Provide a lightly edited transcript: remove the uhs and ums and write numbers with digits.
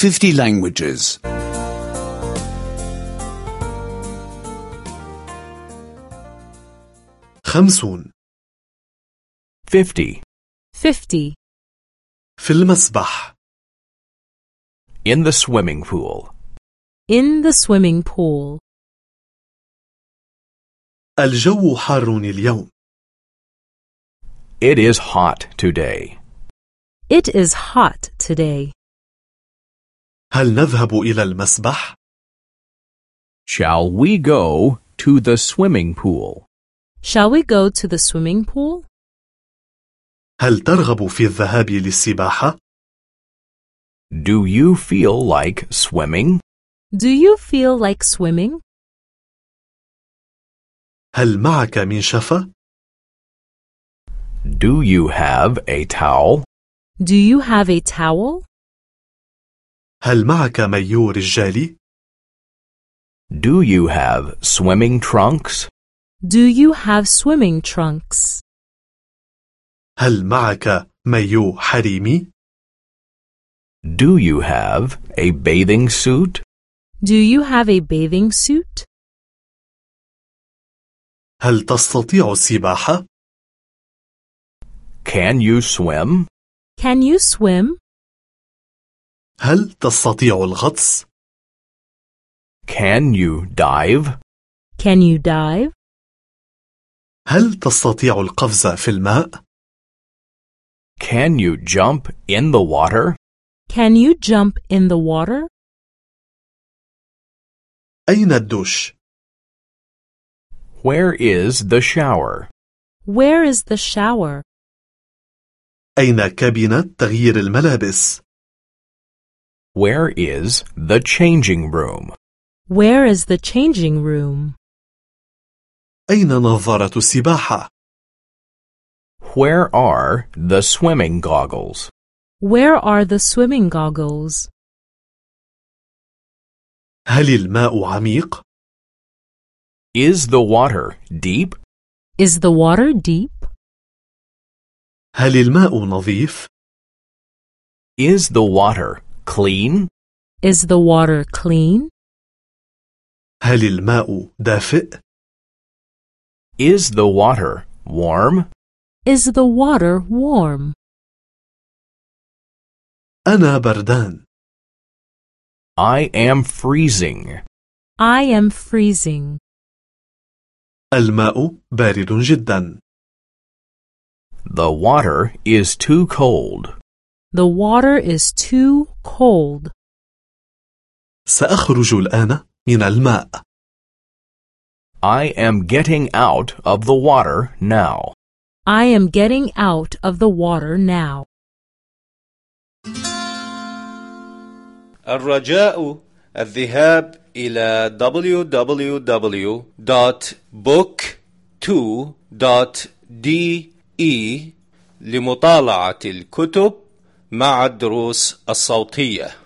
50 languages. 50 50 في المسبح. In the swimming pool. in the swimming pool. الجو حار اليوم. It is hot today. It is hot today. هل نذهب إلى المسبح؟ Shall we go to the swimming pool? Shall we go to the swimming pool? هل ترغب في الذهاب للسباحة؟ Do you feel like swimming? Do you feel like swimming? هل معك منشفة؟ Do you have a towel? Do you have a towel? هل معك مايو رجالي؟ Do you have swimming trunks? Do you have swimming trunks? هل معك مايو حريمي؟ Do you have a bathing suit? Do you have a bathing suit? هل تستطيع السباحة؟ Can you swim? Can you swim? هل تستطيع الغطس؟ Can you dive? Can you dive? هل تستطيع القفز في الماء؟ Can you jump in the water? Can you jump in the water? أين الدوش؟ Where is the shower? Where is the shower? أين كابينة تغيير الملابس؟ Where is the changing room? Where is the changing room? أين نظارة السباحة؟ Where are the swimming goggles? Where are the swimming goggles? هل الماء عميق؟ Is the water deep? Is the water deep? هل الماء نظيف؟ Is the water clean? Is the water clean? هل الماء دافئ؟ Is the water warm? Is the water warm? أنا بردان. I am freezing. I am freezing. الماء بارد جدا. The water is too cold. The water is too cold. سأخرج الآن من الماء. I am getting out of the water now. I am getting out of the water now. الرجاء الذهاب إلى www.book2.de لمطالعة الكتب مع الدروس الصوتية.